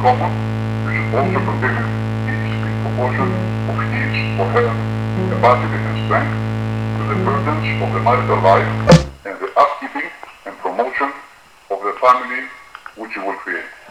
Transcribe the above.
common, you should also contribute each in proportion of his or her capacity and strength to the burdens of the marital life and the upkeeping and promotion of the family which you will create.